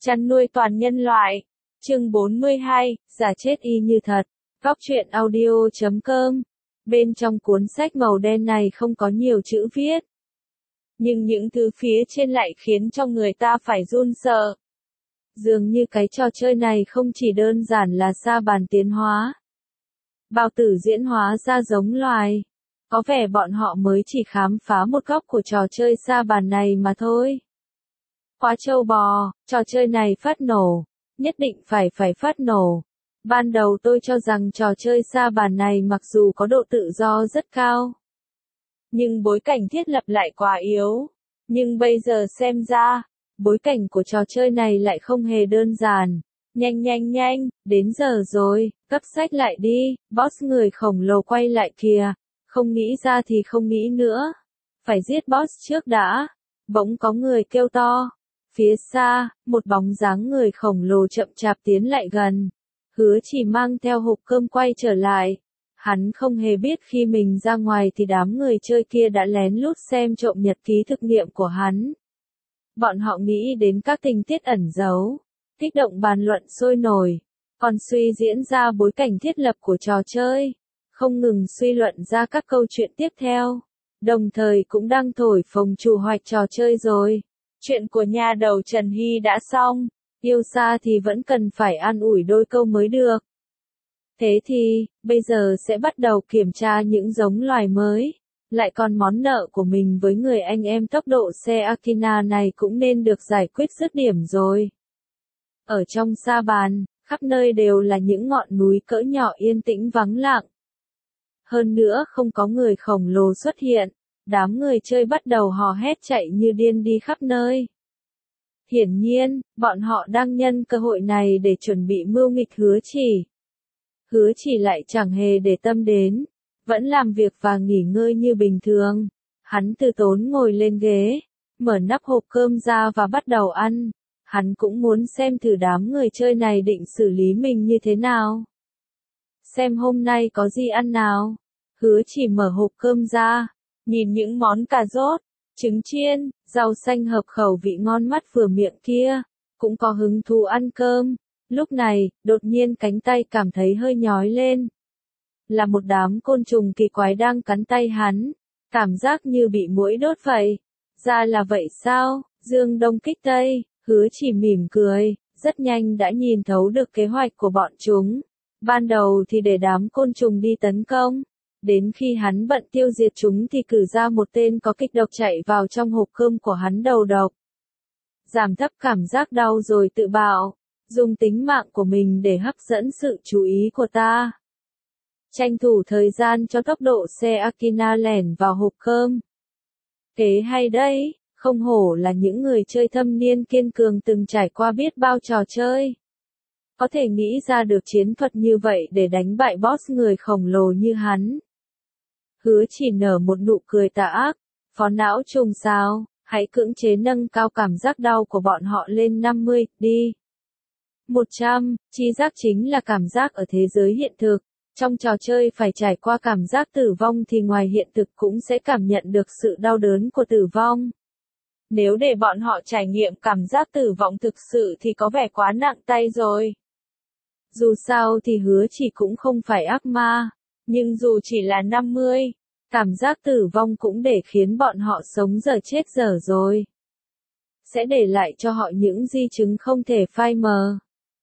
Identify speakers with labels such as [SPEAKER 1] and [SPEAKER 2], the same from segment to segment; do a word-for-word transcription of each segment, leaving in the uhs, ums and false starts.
[SPEAKER 1] Chăn nuôi toàn nhân loại. Chương bốn mươi hai, giả chết y như thật. Góc truyện audio chấm com. Bên trong cuốn sách màu đen này không có nhiều chữ viết. Nhưng những thứ phía trên lại khiến cho người ta phải run sợ. Dường như cái trò chơi này không chỉ đơn giản là sa bàn tiến hóa. Bao tử diễn hóa ra giống loài. Có vẻ bọn họ mới chỉ khám phá một góc của trò chơi sa bàn này mà thôi. Quá trâu bò, trò chơi này phát nổ. Nhất định phải phải phát nổ. Ban đầu tôi cho rằng trò chơi sa bàn này mặc dù có độ tự do rất cao. Nhưng bối cảnh thiết lập lại quá yếu. Nhưng bây giờ xem ra, bối cảnh của trò chơi này lại không hề đơn giản. Nhanh nhanh nhanh, đến giờ rồi, cấp sách lại đi, boss người khổng lồ quay lại kìa. Không nghĩ ra thì không nghĩ nữa. Phải giết boss trước đã. Bỗng có người kêu to. Phía xa, một bóng dáng người khổng lồ chậm chạp tiến lại gần. Hứa chỉ mang theo hộp cơm quay trở lại. Hắn không hề biết khi mình ra ngoài thì đám người chơi kia đã lén lút xem trộm nhật ký thực nghiệm của hắn. Bọn họ nghĩ đến các tình tiết ẩn giấu, kích động bàn luận sôi nổi, còn suy diễn ra bối cảnh thiết lập của trò chơi, không ngừng suy luận ra các câu chuyện tiếp theo, đồng thời cũng đang thổi phồng chủ hoạch trò chơi rồi. Chuyện của nhà đầu Trần Hy đã xong, yêu xa thì vẫn cần phải an ủi đôi câu mới được. Thế thì, bây giờ sẽ bắt đầu kiểm tra những giống loài mới, lại còn món nợ của mình với người anh em tốc độ xe Akina này cũng nên được giải quyết dứt điểm rồi. Ở trong sa bàn, khắp nơi đều là những ngọn núi cỡ nhỏ yên tĩnh vắng lặng. Hơn nữa không có người khổng lồ xuất hiện. Đám người chơi bắt đầu hò hét chạy như điên đi khắp nơi. Hiển nhiên, bọn họ đang nhân cơ hội này để chuẩn bị mưu nghịch Hứa Chỉ. Hứa Chỉ lại chẳng hề để tâm đến, vẫn làm việc và nghỉ ngơi như bình thường. Hắn từ tốn ngồi lên ghế, mở nắp hộp cơm ra và bắt đầu ăn. Hắn cũng muốn xem thử đám người chơi này định xử lý mình như thế nào. Xem hôm nay có gì ăn nào. Hứa Chỉ mở hộp cơm ra. Nhìn những món cà rốt, trứng chiên, rau xanh hợp khẩu vị ngon mắt vừa miệng kia, cũng có hứng thú ăn cơm. Lúc này, đột nhiên cánh tay cảm thấy hơi nhói lên. Là một đám côn trùng kỳ quái đang cắn tay hắn, cảm giác như bị muỗi đốt vậy. Ra là vậy sao, Dương Đông kích Tây, Hứa Chỉ mỉm cười, rất nhanh đã nhìn thấu được kế hoạch của bọn chúng. Ban đầu thì để đám côn trùng đi tấn công. Đến khi hắn bận tiêu diệt chúng thì cử ra một tên có kịch độc chạy vào trong hộp cơm của hắn đầu độc. Giảm thấp cảm giác đau rồi tự bảo, dùng tính mạng của mình để hấp dẫn sự chú ý của ta. Tranh thủ thời gian cho tốc độ xe Akina lẻn vào hộp cơm. Kế hay đấy, không hổ là những người chơi thâm niên kiên cường từng trải qua biết bao trò chơi. Có thể nghĩ ra được chiến thuật như vậy để đánh bại boss người khổng lồ như hắn. Hứa Chỉ nở một nụ cười tà ác, phó não trùng sao, hãy cưỡng chế nâng cao cảm giác đau của bọn họ lên năm mươi, đi. một trăm, chi giác chính là cảm giác ở thế giới hiện thực, trong trò chơi phải trải qua cảm giác tử vong thì ngoài hiện thực cũng sẽ cảm nhận được sự đau đớn của tử vong. Nếu để bọn họ trải nghiệm cảm giác tử vong thực sự thì có vẻ quá nặng tay rồi. Dù sao thì Hứa Chỉ cũng không phải ác ma. Nhưng dù chỉ là năm mươi, cảm giác tử vong cũng để khiến bọn họ sống dở chết dở rồi. Sẽ để lại cho họ những di chứng không thể phai mờ.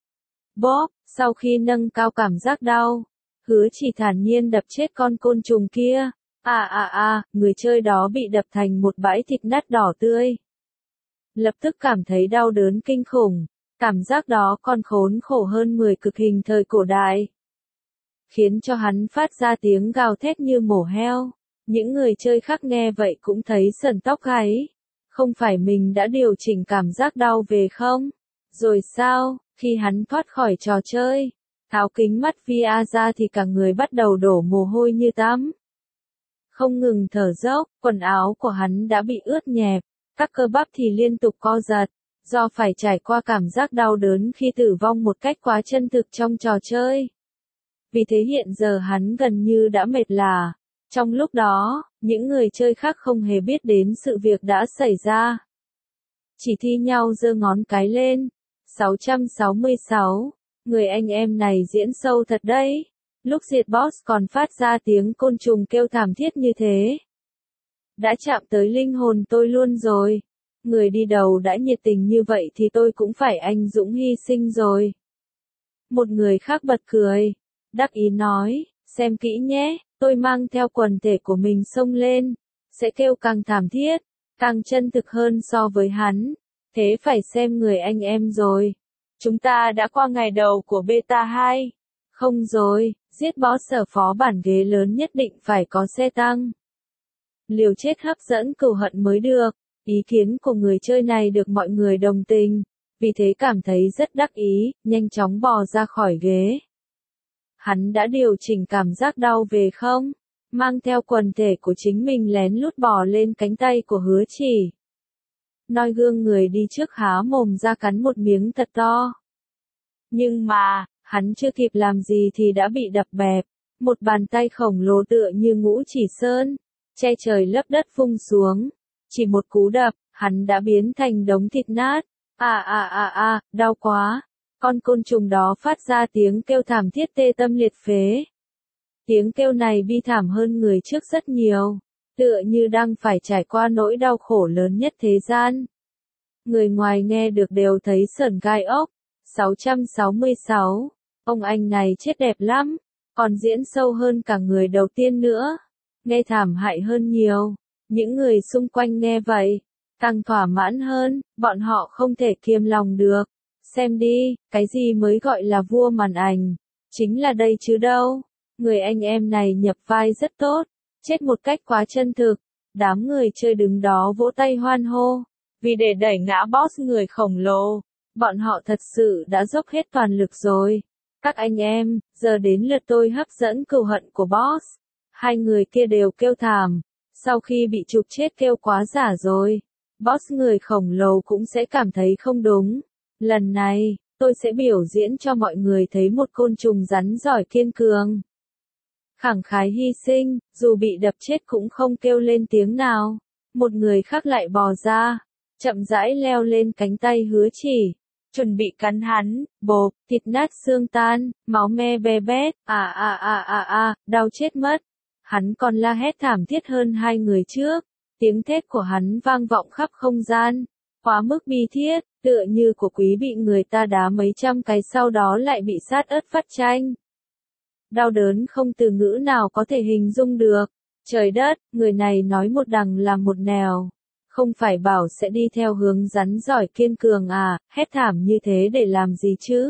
[SPEAKER 1] Bob, sau khi nâng cao cảm giác đau, Hứa Chỉ thản nhiên đập chết con côn trùng kia. À à à, người chơi đó bị đập thành một bãi thịt nát đỏ tươi. Lập tức cảm thấy đau đớn kinh khủng. Cảm giác đó còn khốn khổ hơn mười cực hình thời cổ đại. Khiến cho hắn phát ra tiếng gào thét như mổ heo. Những người chơi khác nghe vậy cũng thấy sởn tóc gáy. Không phải mình đã điều chỉnh cảm giác đau về không? Rồi sao, khi hắn thoát khỏi trò chơi, tháo kính mắt vê rờ ra thì cả người bắt đầu đổ mồ hôi như tắm. Không ngừng thở dốc, quần áo của hắn đã bị ướt nhẹp, các cơ bắp thì liên tục co giật. Do phải trải qua cảm giác đau đớn khi tử vong một cách quá chân thực trong trò chơi. Vì thế hiện giờ hắn gần như đã mệt lả. Trong lúc đó, những người chơi khác không hề biết đến sự việc đã xảy ra. Chỉ thi nhau giơ ngón cái lên. sáu trăm sáu mươi sáu. Người anh em này diễn sâu thật đấy. Lúc diệt boss còn phát ra tiếng côn trùng kêu thảm thiết như thế. Đã chạm tới linh hồn tôi luôn rồi. Người đi đầu đã nhiệt tình như vậy thì tôi cũng phải anh dũng hy sinh rồi. Một người khác bật cười. Đắc ý nói, xem kỹ nhé, tôi mang theo quần thể của mình xông lên. Sẽ kêu càng thảm thiết, càng chân thực hơn so với hắn. Thế phải xem người anh em rồi. Chúng ta đã qua ngày đầu của beta hai. Không rồi, giết boss ở phó bản ghế lớn nhất định phải có xe tăng. Liều chết hấp dẫn cừu hận mới được. Ý kiến của người chơi này được mọi người đồng tình. Vì thế cảm thấy rất đắc ý, nhanh chóng bò ra khỏi ghế. Hắn đã điều chỉnh cảm giác đau về không? Mang theo quần thể của chính mình lén lút bò lên cánh tay của Hứa Chỉ. Noi gương người đi trước há mồm ra cắn một miếng thật to. Nhưng mà, hắn chưa kịp làm gì thì đã bị đập bẹp. Một bàn tay khổng lồ tựa như ngũ chỉ sơn, che trời lấp đất vung xuống. Chỉ một cú đập, hắn đã biến thành đống thịt nát. À à à à, đau quá. Con côn trùng đó phát ra tiếng kêu thảm thiết tê tâm liệt phế. Tiếng kêu này bi thảm hơn người trước rất nhiều. Tựa như đang phải trải qua nỗi đau khổ lớn nhất thế gian. Người ngoài nghe được đều thấy sởn gai ốc. sáu trăm sáu mươi sáu. Ông anh này chết đẹp lắm. Còn diễn sâu hơn cả người đầu tiên nữa. Nghe thảm hại hơn nhiều. Những người xung quanh nghe vậy. Càng thỏa mãn hơn. Bọn họ không thể kiềm lòng được. Xem đi, cái gì mới gọi là vua màn ảnh. Chính là đây chứ đâu. Người anh em này nhập vai rất tốt. Chết một cách quá chân thực. Đám người chơi đứng đó vỗ tay hoan hô. Vì để đẩy ngã boss người khổng lồ. Bọn họ thật sự đã dốc hết toàn lực rồi. Các anh em, giờ đến lượt tôi hấp dẫn cừu hận của boss. Hai người kia đều kêu thảm. Sau khi bị chụp chết kêu quá giả rồi. Boss người khổng lồ cũng sẽ cảm thấy không đúng. Lần này, tôi sẽ biểu diễn cho mọi người thấy một côn trùng rắn giỏi kiên cường. Khẳng khái hy sinh, dù bị đập chết cũng không kêu lên tiếng nào. Một người khác lại bò ra, chậm rãi leo lên cánh tay Hứa Chỉ, chuẩn bị cắn hắn, bộp, thịt nát xương tan, máu me be bét, à à à à à, đau chết mất. Hắn còn la hét thảm thiết hơn hai người trước, tiếng thét của hắn vang vọng khắp không gian, quá mức bi thiết, tựa như của quý bị người ta đá mấy trăm cái sau đó lại bị sát ớt phát chanh. Đau đớn không từ ngữ nào có thể hình dung được. Trời đất, người này nói một đằng làm một nẻo. Không phải bảo sẽ đi theo hướng rắn giỏi kiên cường à, hét thảm như thế để làm gì chứ?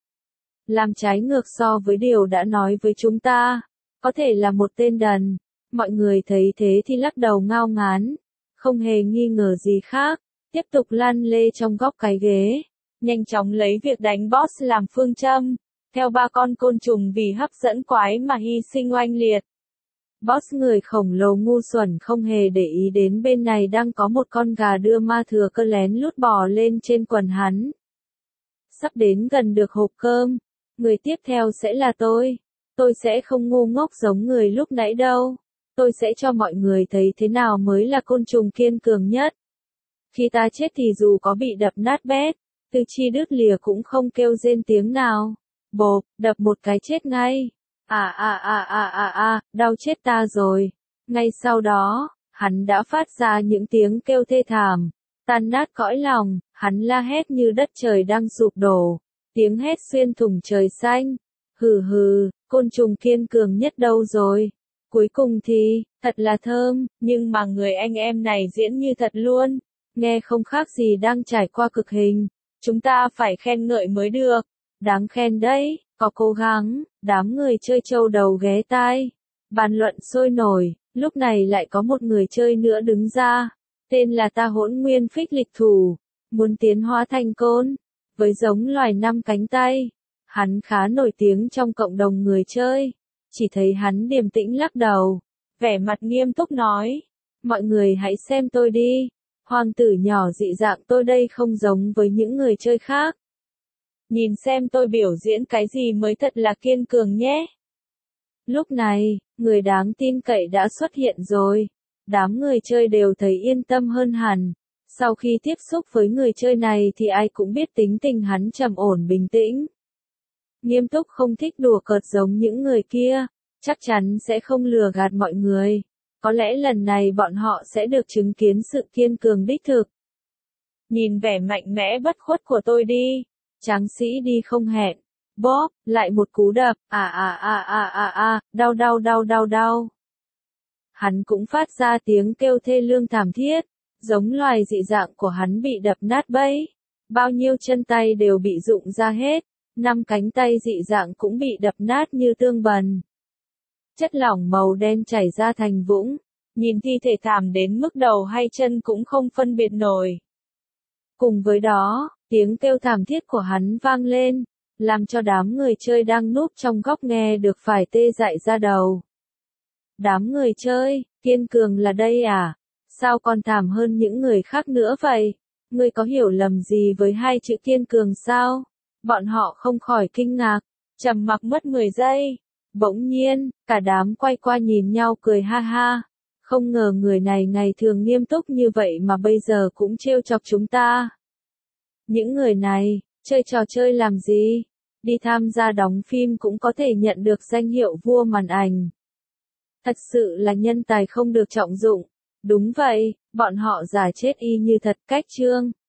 [SPEAKER 1] Làm trái ngược so với điều đã nói với chúng ta. Có thể là một tên đần. Mọi người thấy thế thì lắc đầu ngao ngán. Không hề nghi ngờ gì khác. Tiếp tục lan lê trong góc cái ghế. Nhanh chóng lấy việc đánh boss làm phương châm. Theo ba con côn trùng vì hấp dẫn quái mà hy sinh oanh liệt. Boss người khổng lồ ngu xuẩn không hề để ý đến bên này đang có một con gà đưa ma thừa cơ lén lút bò lên trên quần hắn. Sắp đến gần được hộp cơm. Người tiếp theo sẽ là tôi. Tôi sẽ không ngu ngốc giống người lúc nãy đâu. Tôi sẽ cho mọi người thấy thế nào mới là côn trùng kiên cường nhất. Khi ta chết thì dù có bị đập nát bét, tư chi đứt lìa cũng không kêu rên tiếng nào. Bộp, đập một cái chết ngay. À à à à à à, đau chết ta rồi. Ngay sau đó, hắn đã phát ra những tiếng kêu thê thảm, tan nát cõi lòng, hắn la hét như đất trời đang sụp đổ. Tiếng hét xuyên thủng trời xanh. Hừ hừ, côn trùng kiên cường nhất đâu rồi? Cuối cùng thì, thật là thơm, nhưng mà người anh em này diễn như thật luôn. Nghe không khác gì đang trải qua cực hình. Chúng ta phải khen ngợi mới được. Đáng khen đấy, có cố gắng, đám người chơi trâu đầu ghé tai. Bàn luận sôi nổi, lúc này lại có một người chơi nữa đứng ra. Tên là Ta Hỗn Nguyên Phích Lịch Thủ. Muốn tiến hóa thành côn. Với giống loài năm cánh tay. Hắn khá nổi tiếng trong cộng đồng người chơi. Chỉ thấy hắn điềm tĩnh lắc đầu. Vẻ mặt nghiêm túc nói. Mọi người hãy xem tôi đi. Hoàng tử nhỏ dị dạng tôi đây không giống với những người chơi khác. Nhìn xem tôi biểu diễn cái gì mới thật là kiên cường nhé. Lúc này, người đáng tin cậy đã xuất hiện rồi. Đám người chơi đều thấy yên tâm hơn hẳn. Sau khi tiếp xúc với người chơi này thì ai cũng biết tính tình hắn trầm ổn bình tĩnh. Nghiêm túc, không thích đùa cợt giống những người kia, chắc chắn sẽ không lừa gạt mọi người. Có lẽ lần này bọn họ sẽ được chứng kiến sự kiên cường đích thực. Nhìn vẻ mạnh mẽ bất khuất của tôi đi. Tráng sĩ đi không hẹn. Bóp, lại một cú đập, à à à à à à, đau đau đau đau đau. Hắn cũng phát ra tiếng kêu thê lương thảm thiết, giống loài dị dạng của hắn bị đập nát bấy. Bao nhiêu chân tay đều bị rụng ra hết, năm cánh tay dị dạng cũng bị đập nát như tương bần. Chất lỏng màu đen chảy ra thành vũng, nhìn thi thể thảm đến mức đầu hay chân cũng không phân biệt nổi. Cùng với đó, tiếng kêu thảm thiết của hắn vang lên, làm cho đám người chơi đang núp trong góc nghe được phải tê dại ra đầu. Đám người chơi, kiên cường là đây à? Sao còn thảm hơn những người khác nữa vậy? Ngươi có hiểu lầm gì với hai chữ kiên cường sao? Bọn họ không khỏi kinh ngạc, trầm mặc mất mười giây. Bỗng nhiên, cả đám quay qua nhìn nhau cười ha ha. Không ngờ người này ngày thường nghiêm túc như vậy mà bây giờ cũng trêu chọc chúng ta. Những người này, chơi trò chơi làm gì? Đi tham gia đóng phim cũng có thể nhận được danh hiệu vua màn ảnh. Thật sự là nhân tài không được trọng dụng. Đúng vậy, bọn họ giả chết y như thật. Cách chương